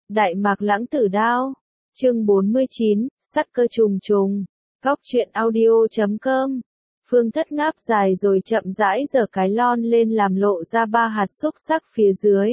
Đại Mạc Lãng Tử Đao. Chương 49, Sắt cơ trùng trùng. Góc truyện audio.com. Phương Thất ngáp dài rồi chậm rãi giở cái lon lên làm lộ ra 3 hạt xúc xắc phía dưới.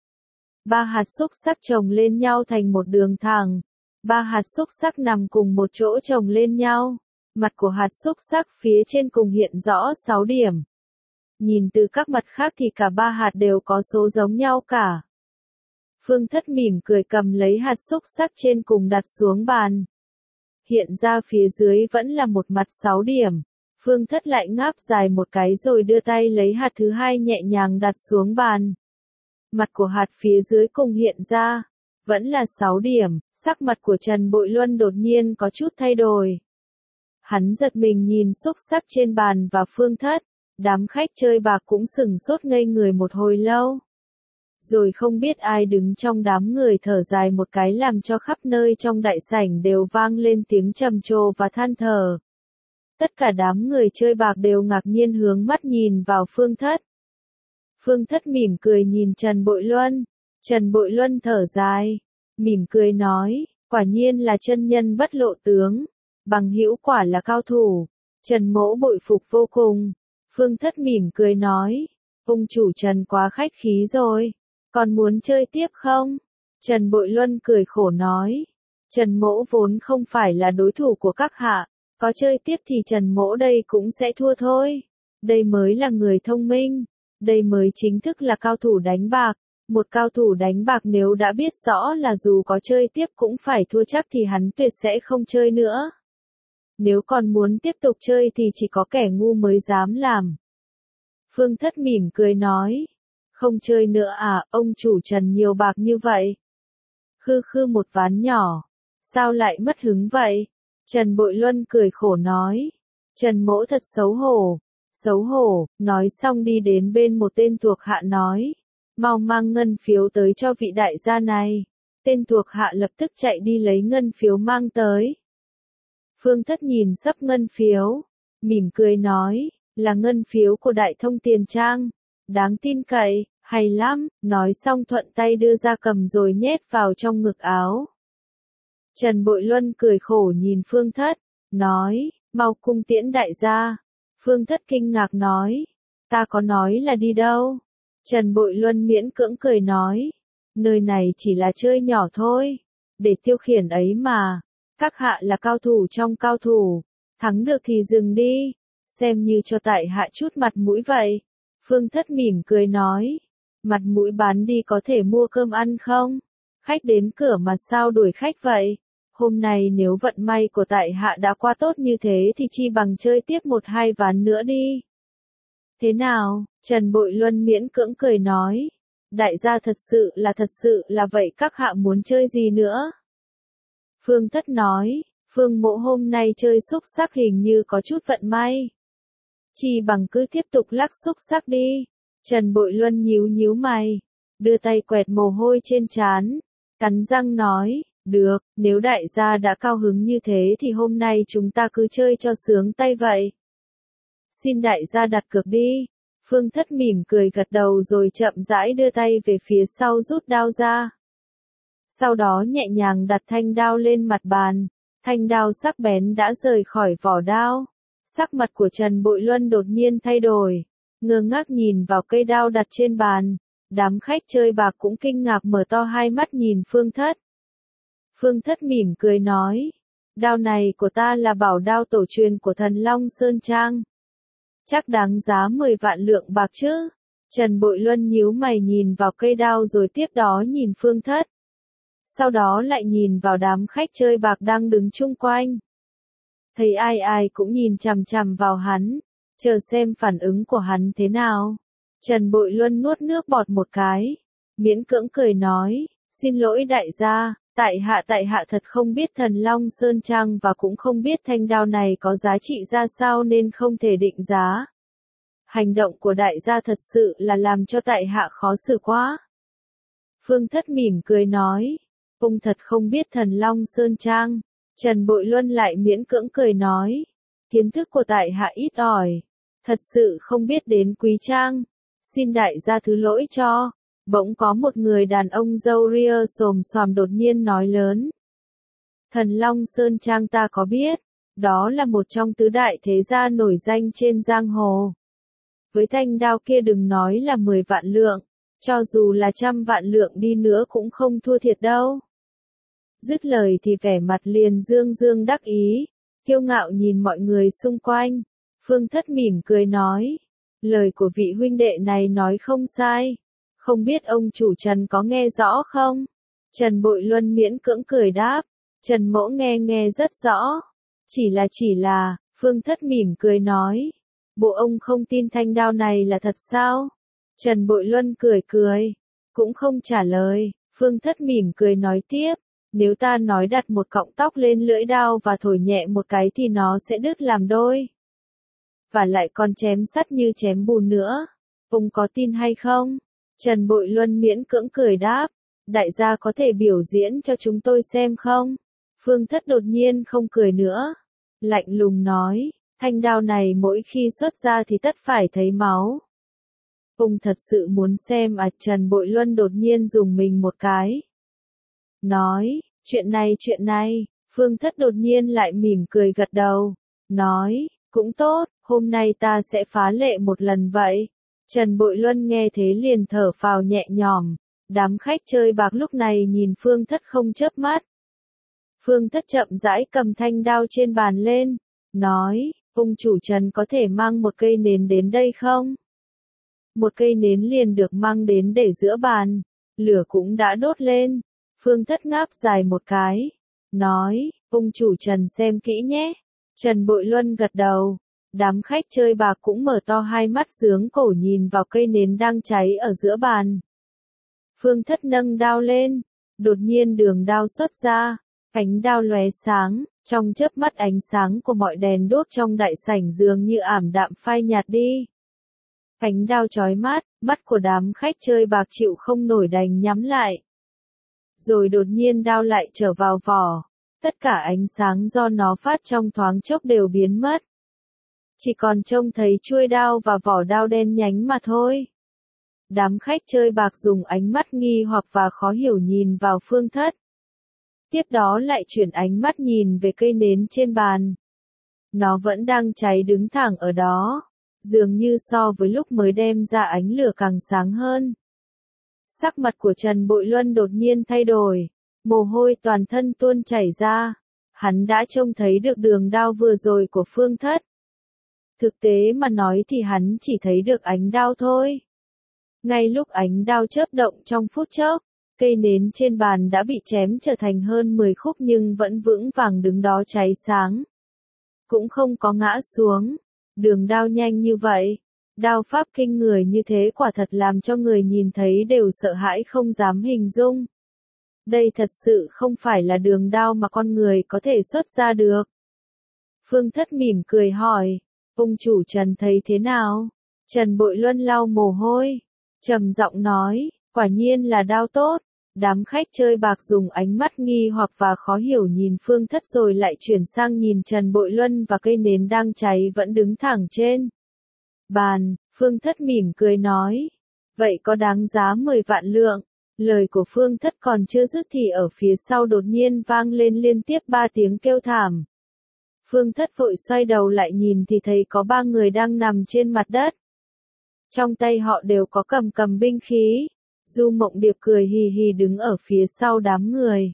3 hạt xúc xắc chồng lên nhau thành một đường thẳng. 3 hạt xúc xắc nằm cùng một chỗ chồng lên nhau. Mặt của hạt xúc xắc phía trên cùng hiện rõ 6 điểm. Nhìn từ các mặt khác thì cả 3 hạt đều có số giống nhau cả. Phương Thất mỉm cười cầm lấy hạt xúc xắc trên cùng đặt xuống bàn. Hiện ra phía dưới vẫn là một mặt 6 điểm. Phương Thất lại ngáp dài một cái rồi đưa tay lấy hạt thứ hai nhẹ nhàng đặt xuống bàn. Mặt của hạt phía dưới cùng hiện ra, vẫn là 6 điểm, sắc mặt của Trần Bội Luân đột nhiên có chút thay đổi. Hắn giật mình nhìn xúc xắc trên bàn và Phương Thất, đám khách chơi bạc cũng sửng sốt ngây người một hồi lâu. Rồi không biết ai đứng trong đám người thở dài một cái làm cho khắp nơi trong đại sảnh đều vang lên tiếng trầm trồ và than thở. Tất cả đám người chơi bạc đều ngạc nhiên hướng mắt nhìn vào Phương Thất. Phương Thất mỉm cười nhìn Trần Bội Luân. Trần Bội Luân thở dài, mỉm cười nói, quả nhiên là chân nhân bất lộ tướng, bằng hữu quả là cao thủ. Trần Mỗ bội phục vô cùng. Phương Thất mỉm cười nói, ông chủ Trần quá khách khí rồi, còn muốn chơi tiếp không? Trần Bội Luân cười khổ nói, Trần Mỗ vốn không phải là đối thủ của các hạ, có chơi tiếp thì Trần Mỗ đây cũng sẽ thua thôi. Đây mới là người thông minh, đây mới chính thức là cao thủ đánh bạc. Một cao thủ đánh bạc nếu đã biết rõ là dù có chơi tiếp cũng phải thua chắc thì hắn tuyệt sẽ không chơi nữa. Nếu còn muốn tiếp tục chơi thì chỉ có kẻ ngu mới dám làm. Phương Thất mỉm cười nói, không chơi nữa à, ông chủ Trần nhiều bạc như vậy. Khư khư một ván nhỏ, sao lại mất hứng vậy? Trần Bội Luân cười khổ nói, Trần Mỗ thật xấu hổ, nói xong đi đến bên một tên thuộc hạ nói, mau mang ngân phiếu tới cho vị đại gia này. Tên thuộc hạ lập tức chạy đi lấy ngân phiếu mang tới. Phương Thất nhìn sấp ngân phiếu, mỉm cười nói, là ngân phiếu của Đại Thông Tiền Trang, đáng tin cậy, hay lắm, nói xong thuận tay đưa ra cầm rồi nhét vào trong ngực áo. Trần Bội Luân cười khổ nhìn Phương Thất, nói, mau cung tiễn đại gia. Phương Thất kinh ngạc nói, ta có nói là đi đâu? Trần Bội Luân miễn cưỡng cười nói, nơi này chỉ là chơi nhỏ thôi, để tiêu khiển ấy mà, các hạ là cao thủ trong cao thủ, thắng được thì dừng đi, xem như cho tại hạ chút mặt mũi vậy. Phương Thất mỉm cười nói, mặt mũi bán đi có thể mua cơm ăn không? Khách đến cửa mà sao đuổi khách vậy? Hôm nay nếu vận may của tại hạ đã qua tốt như thế thì chi bằng chơi tiếp 1-2 ván nữa đi. Thế nào? Trần Bội Luân miễn cưỡng cười nói, đại gia thật sự là vậy, các hạ muốn chơi gì nữa? Phương Thất nói, Phương Mỗ hôm nay chơi xúc xắc hình như có chút vận may. Chi bằng cứ tiếp tục lắc xúc xắc đi. Trần Bội Luân nhíu mày, đưa tay quẹt mồ hôi trên trán, cắn răng nói, được, nếu đại gia đã cao hứng như thế thì hôm nay chúng ta cứ chơi cho sướng tay vậy. Xin đại gia đặt cược đi. Phương Thất mỉm cười gật đầu rồi chậm rãi đưa tay về phía sau rút đao ra. Sau đó nhẹ nhàng đặt thanh đao lên mặt bàn, thanh đao sắc bén đã rời khỏi vỏ đao. Sắc mặt của Trần Bội Luân đột nhiên thay đổi, ngơ ngác nhìn vào cây đao đặt trên bàn. Đám khách chơi bạc cũng kinh ngạc mở to hai mắt nhìn Phương Thất. Phương Thất mỉm cười nói, đao này của ta là bảo đao tổ truyền của Thần Long Sơn Trang. Chắc đáng giá 10 vạn lượng bạc chứ. Trần Bội Luân nhíu mày nhìn vào cây đao rồi tiếp đó nhìn Phương Thất. Sau đó lại nhìn vào đám khách chơi bạc đang đứng chung quanh. Thấy ai cũng nhìn chằm chằm vào hắn, chờ xem phản ứng của hắn thế nào. Trần Bội Luân nuốt nước bọt một cái, miễn cưỡng cười nói, xin lỗi đại gia, tại hạ thật không biết Thần Long Sơn Trang và cũng không biết thanh đao này có giá trị ra sao nên không thể định giá. Hành động của đại gia thật sự là làm cho tại hạ khó xử quá. Phương Thất mỉm cười nói, ông thật không biết Thần Long Sơn Trang. Trần Bội Luân lại miễn cưỡng cười nói, kiến thức của tại hạ ít ỏi, thật sự không biết đến quý trang, xin đại gia thứ lỗi cho. Bỗng có một người đàn ông râu ria xồm xoàm đột nhiên nói lớn. Thần Long Sơn Trang ta có biết, đó là một trong tứ đại thế gia nổi danh trên giang hồ. Với thanh đao kia đừng nói là 10 vạn lượng, cho dù là 100 vạn lượng đi nữa cũng không thua thiệt đâu. Dứt lời thì vẻ mặt liền dương dương đắc ý, kiêu ngạo nhìn mọi người xung quanh. Phương Thất mỉm cười nói, lời của vị huynh đệ này nói không sai, không biết ông chủ Trần có nghe rõ không? Trần Bội Luân miễn cưỡng cười đáp, Trần Mỗ nghe rất rõ, chỉ là, Phương Thất mỉm cười nói, bộ ông không tin thanh đao này là thật sao? Trần Bội Luân cười, cũng không trả lời. Phương Thất mỉm cười nói tiếp, nếu ta nói đặt một cọng tóc lên lưỡi đao và thổi nhẹ một cái thì nó sẽ đứt làm đôi. Và lại còn chém sắt như chém bùn nữa. Ông có tin hay không? Trần Bội Luân miễn cưỡng cười đáp, đại gia có thể biểu diễn cho chúng tôi xem không? Phương Thất đột nhiên không cười nữa, lạnh lùng nói, thanh đao này mỗi khi xuất ra thì tất phải thấy máu. Ông thật sự muốn xem à? Trần Bội Luân đột nhiên dùng mình một cái. Nói, chuyện này, Phương Thất đột nhiên lại mỉm cười gật đầu. Nói, cũng tốt, hôm nay ta sẽ phá lệ một lần vậy. Trần Bội Luân nghe thế liền thở phào nhẹ nhõm. Đám khách chơi bạc lúc này nhìn Phương Thất không chớp mắt. Phương Thất chậm rãi cầm thanh đao trên bàn lên. Nói, ông chủ Trần có thể mang một cây nến đến đây không? Một cây nến liền được mang đến để giữa bàn. Lửa cũng đã đốt lên. Phương Thất ngáp dài một cái. Nói, ông chủ Trần xem kỹ nhé. Trần Bội Luân gật đầu. Đám khách chơi bạc cũng mở to hai mắt giướng cổ nhìn vào cây nến đang cháy ở giữa bàn. Phương Thất nâng đao lên. Đột nhiên đường đao xuất ra. Ánh đao lóe sáng. Trong chớp mắt ánh sáng của mọi đèn đuốc trong đại sảnh dường như ảm đạm phai nhạt đi. Ánh đao chói mắt của đám khách chơi bạc chịu không nổi đành nhắm lại. Rồi đột nhiên đao lại trở vào vỏ. Tất cả ánh sáng do nó phát trong thoáng chốc đều biến mất. Chỉ còn trông thấy chuôi đao và vỏ đao đen nhánh mà thôi. Đám khách chơi bạc dùng ánh mắt nghi hoặc và khó hiểu nhìn vào Phương Thất. Tiếp đó lại chuyển ánh mắt nhìn về cây nến trên bàn. Nó vẫn đang cháy đứng thẳng ở đó. Dường như so với lúc mới đem ra ánh lửa càng sáng hơn. Sắc mặt của Trần Bội Luân đột nhiên thay đổi. Mồ hôi toàn thân tuôn chảy ra. Hắn đã trông thấy được đường đao vừa rồi của Phương Thất. Thực tế mà nói thì hắn chỉ thấy được ánh đao thôi. Ngay lúc ánh đao chớp động trong phút chốc, cây nến trên bàn đã bị chém trở thành hơn 10 khúc nhưng vẫn vững vàng đứng đó cháy sáng. Cũng không có ngã xuống. Đường đao nhanh như vậy, đao pháp kinh người như thế quả thật làm cho người nhìn thấy đều sợ hãi không dám hình dung. Đây thật sự không phải là đường đao mà con người có thể xuất ra được. Phương Thất mỉm cười hỏi, ông chủ Trần thấy thế nào? Trần Bội Luân lau mồ hôi, trầm giọng nói, quả nhiên là đao tốt. Đám khách chơi bạc dùng ánh mắt nghi hoặc và khó hiểu nhìn Phương Thất rồi lại chuyển sang nhìn Trần Bội Luân và cây nến đang cháy vẫn đứng thẳng trên bàn. Phương Thất mỉm cười nói, vậy có đáng giá 10 vạn lượng. Lời của Phương Thất còn chưa dứt thì ở phía sau đột nhiên vang lên liên tiếp 3 tiếng kêu thảm. Phương Thất vội xoay đầu lại nhìn thì thấy có 3 người đang nằm trên mặt đất. Trong tay họ đều có cầm binh khí. Du Mộng Điệp cười hì hì đứng ở phía sau đám người.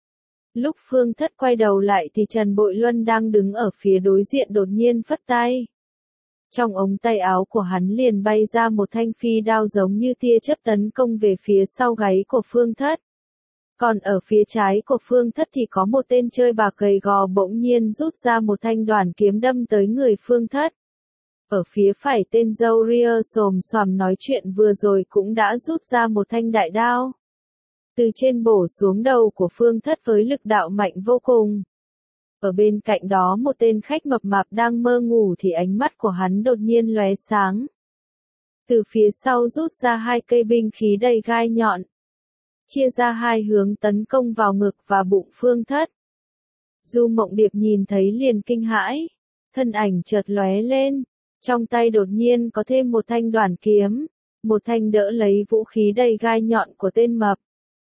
Lúc Phương Thất quay đầu lại thì Trần Bội Luân đang đứng ở phía đối diện đột nhiên phất tay. Trong ống tay áo của hắn liền bay ra một thanh phi đao giống như tia chớp tấn công về phía sau gáy của Phương Thất. Còn ở phía trái của Phương Thất thì có một tên chơi bạc gầy gò bỗng nhiên rút ra một thanh đoản kiếm đâm tới người Phương Thất. Ở phía phải tên râu ria xồm xoàm nói chuyện vừa rồi cũng đã rút ra một thanh đại đao. Từ trên bổ xuống đầu của Phương Thất với lực đạo mạnh vô cùng. Ở bên cạnh đó một tên khách mập mạp đang mơ ngủ thì ánh mắt của hắn đột nhiên lóe sáng. Từ phía sau rút ra 2 cây binh khí đầy gai nhọn. Chia ra 2 hướng tấn công vào ngực và bụng Phương Thất. Du Mộng Điệp nhìn thấy liền kinh hãi. Thân ảnh chợt lóe lên. Trong tay đột nhiên có thêm một thanh đoản kiếm. một thanh đỡ lấy vũ khí đầy gai nhọn của tên mập.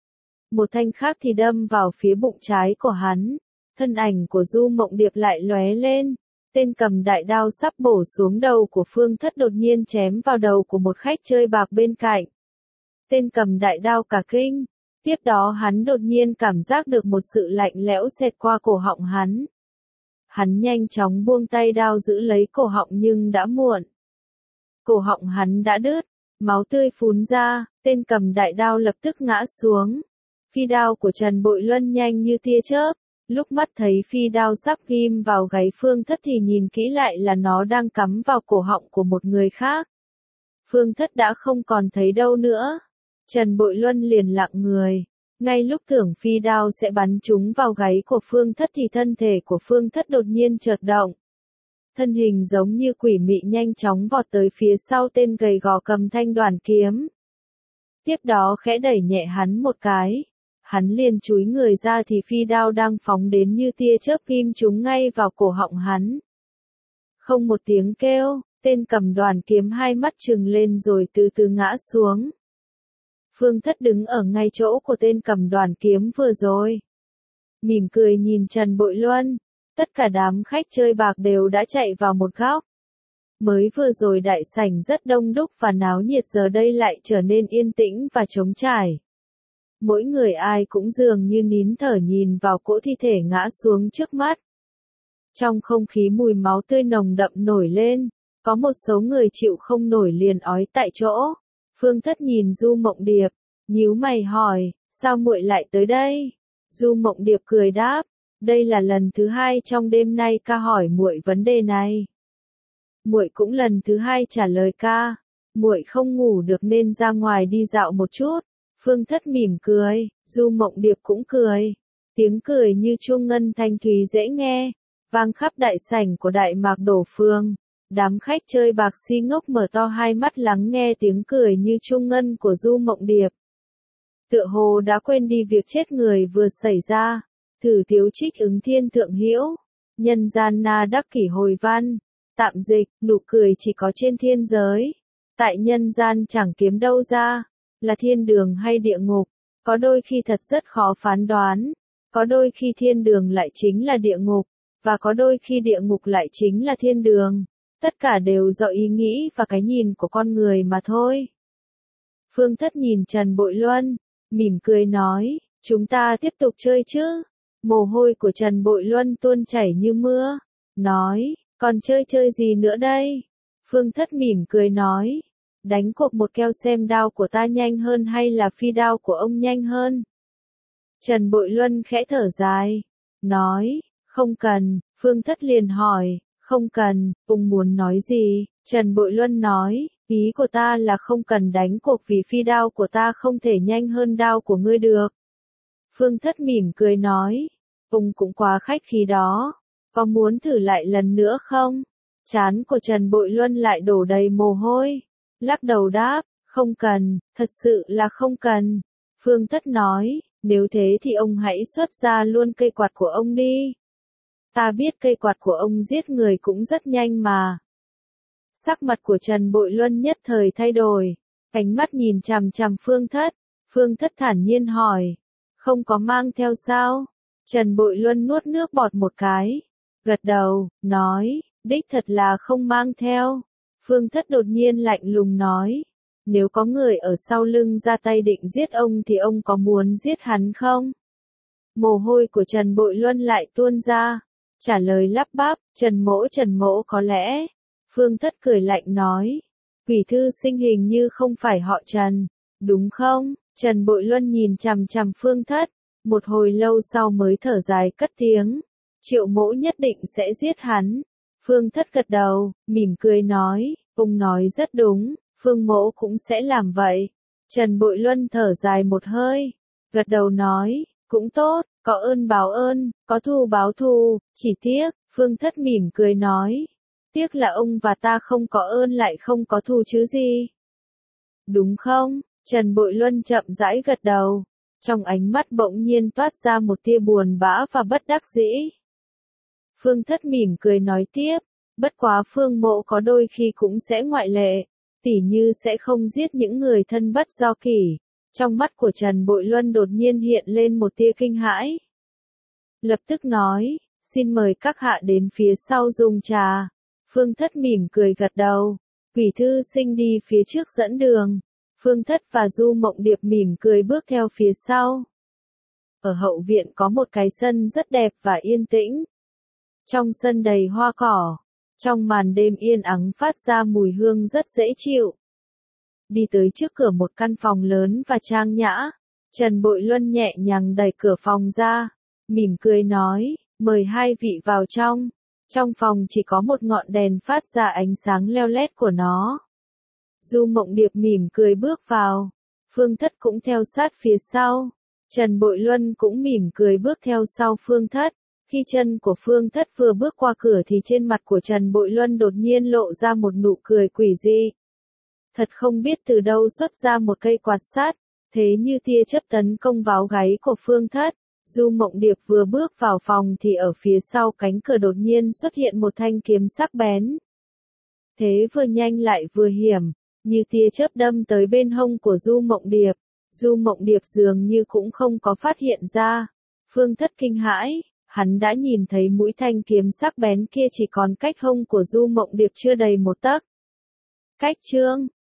Một thanh khác thì đâm vào phía bụng trái của hắn. Thân ảnh của Du Mộng Điệp lại lóe lên. Tên cầm đại đao sắp bổ xuống đầu của Phương Thất đột nhiên chém vào đầu của một khách chơi bạc bên cạnh. Tên cầm đại đao cả kinh. Tiếp đó hắn đột nhiên cảm giác được một sự lạnh lẽo xẹt qua cổ họng hắn. Hắn nhanh chóng buông tay đao giữ lấy cổ họng nhưng đã muộn. Cổ họng hắn đã đứt, máu tươi phún ra, tên cầm đại đao lập tức ngã xuống. Phi đao của Trần Bội Luân nhanh như tia chớp, lúc mắt thấy phi đao sắp ghim vào gáy Phương Thất thì nhìn kỹ lại là nó đang cắm vào cổ họng của một người khác. Phương Thất đã không còn thấy đâu nữa. Trần Bội Luân liền lặng người. Ngay lúc tưởng phi đao sẽ bắn trúng vào gáy của Phương Thất thì thân thể của Phương Thất đột nhiên chợt động. Thân hình giống như quỷ mị nhanh chóng vọt tới phía sau tên gầy gò cầm thanh đoàn kiếm. Tiếp đó khẽ đẩy nhẹ hắn một cái. Hắn liền chúi người ra thì phi đao đang phóng đến như tia chớp ghim trúng ngay vào cổ họng hắn. Không một tiếng kêu, tên cầm đoàn kiếm hai mắt trừng lên rồi từ từ ngã xuống. Phương Thất đứng ở ngay chỗ của tên cầm đoàn kiếm vừa rồi. Mỉm cười nhìn Trần Bội Luân. Tất cả đám khách chơi bạc đều đã chạy vào một góc. Mới vừa rồi đại sảnh rất đông đúc và náo nhiệt, giờ đây lại trở nên yên tĩnh và trống trải. Mỗi người ai cũng dường như nín thở nhìn vào cỗ thi thể ngã xuống trước mắt. Trong không khí mùi máu tươi nồng đậm nổi lên, có một số người chịu không nổi liền ói tại chỗ. Phương Thất nhìn Du Mộng Điệp, nhíu mày hỏi, sao muội lại tới đây? Du Mộng Điệp cười đáp, đây là lần thứ hai trong đêm nay ca hỏi muội vấn đề này. Muội cũng lần thứ hai trả lời ca, muội không ngủ được nên ra ngoài đi dạo một chút. Phương Thất mỉm cười, Du Mộng Điệp cũng cười. Tiếng cười như chuông ngân thanh thúy dễ nghe, vang khắp đại sảnh của Đại Mạc Đổ Phương. Đám khách chơi bạc si ngốc mở to hai mắt lắng nghe tiếng cười như chuông ngân của Du Mộng Điệp. Tựa hồ đã quên đi việc chết người vừa xảy ra. Thử tiếu trích ứng thiên thượng hữu. Nhân gian na đắc kỷ hồi văn. Tạm dịch, nụ cười chỉ có trên thiên giới. Tại nhân gian chẳng kiếm đâu ra. Là thiên đường hay địa ngục. Có đôi khi thật rất khó phán đoán. Có đôi khi thiên đường lại chính là địa ngục. Và có đôi khi địa ngục lại chính là thiên đường. Tất cả đều do ý nghĩ và cái nhìn của con người mà thôi. Phương Thất nhìn Trần Bội Luân, mỉm cười nói, chúng ta tiếp tục chơi chứ. Mồ hôi của Trần Bội Luân tuôn chảy như mưa. Nói, còn chơi gì nữa đây? Phương Thất mỉm cười nói, đánh cuộc một keo xem đao của ta nhanh hơn hay là phi đao của ông nhanh hơn. Trần Bội Luân khẽ thở dài, nói, không cần. Phương Thất liền hỏi, không cần, ông muốn nói gì? Trần Bội Luân nói, ý của ta là không cần đánh cuộc vì phi đao của ta không thể nhanh hơn đao của ngươi được. Phương Thất mỉm cười nói, ông cũng quá khách khí đó, có muốn thử lại lần nữa không? Trán của Trần Bội Luân lại đổ đầy mồ hôi, lắc đầu đáp, không cần, thật sự là không cần. Phương Thất nói, nếu thế thì ông hãy xuất ra luôn cây quạt của ông đi. Ta biết cây quạt của ông giết người cũng rất nhanh mà. Sắc mặt của Trần Bội Luân nhất thời thay đổi, ánh mắt nhìn chằm chằm Phương Thất. Phương Thất thản nhiên hỏi, không có mang theo sao? Trần Bội Luân nuốt nước bọt một cái, gật đầu, nói, đích thật là không mang theo. Phương Thất đột nhiên lạnh lùng nói, nếu có người ở sau lưng ra tay định giết ông thì ông có muốn giết hắn không? Mồ hôi của Trần Bội Luân lại tuôn ra, trả lời lắp bắp, Trần Mỗ có lẽ. Phương Thất cười lạnh nói, quỷ thư sinh hình như không phải họ Trần, đúng không? Trần Bội Luân nhìn chằm chằm Phương Thất, một hồi lâu sau mới thở dài cất tiếng, Triệu Mỗ nhất định sẽ giết hắn. Phương Thất gật đầu, mỉm cười nói, ông nói rất đúng, Phương Mỗ cũng sẽ làm vậy. Trần Bội Luân thở dài một hơi, gật đầu nói, cũng tốt, có ơn báo ơn, có thù báo thù, chỉ tiếc, Phương Thất mỉm cười nói, tiếc là ông và ta không có ơn lại không có thù chứ gì. Đúng không? Trần Bội Luân chậm rãi gật đầu, trong ánh mắt bỗng nhiên toát ra một tia buồn bã và bất đắc dĩ. Phương Thất mỉm cười nói tiếp, bất quá Phương Mỗ có đôi khi cũng sẽ ngoại lệ, Tỉ như sẽ không giết những người thân bất do kỷ. Trong mắt của Trần Bội Luân đột nhiên hiện lên một tia kinh hãi. Lập tức nói, xin mời các hạ đến phía sau dùng trà. Phương Thất mỉm cười gật đầu. Quỷ thư sinh đi phía trước dẫn đường. Phương Thất và Du Mộng Điệp mỉm cười bước theo phía sau. Ở hậu viện có một cái sân rất đẹp và yên tĩnh. Trong sân đầy hoa cỏ. Trong màn đêm yên ắng phát ra mùi hương rất dễ chịu. Đi tới trước cửa một căn phòng lớn và trang nhã. Trần Bội Luân nhẹ nhàng đẩy cửa phòng ra. Mỉm cười nói, mời hai vị vào trong. Trong phòng chỉ có một ngọn đèn phát ra ánh sáng leo lét của nó. Du Mộng Điệp mỉm cười bước vào. Phương Thất cũng theo sát phía sau. Trần Bội Luân cũng mỉm cười bước theo sau Phương Thất. Khi chân của Phương Thất vừa bước qua cửa thì trên mặt của Trần Bội Luân đột nhiên lộ ra một nụ cười quỷ dị. Thật không biết từ đâu xuất ra một cây quạt sát, thế như tia chớp tấn công vào gáy của Phương Thất. Du Mộng Điệp vừa bước vào phòng thì ở phía sau cánh cửa đột nhiên xuất hiện một thanh kiếm sắc bén. Thế vừa nhanh lại vừa hiểm, như tia chớp đâm tới bên hông của Du Mộng Điệp. Du Mộng Điệp dường như cũng không có phát hiện ra. Phương Thất kinh hãi, hắn đã nhìn thấy mũi thanh kiếm sắc bén kia chỉ còn cách hông của Du Mộng Điệp chưa đầy một tấc. Cách chương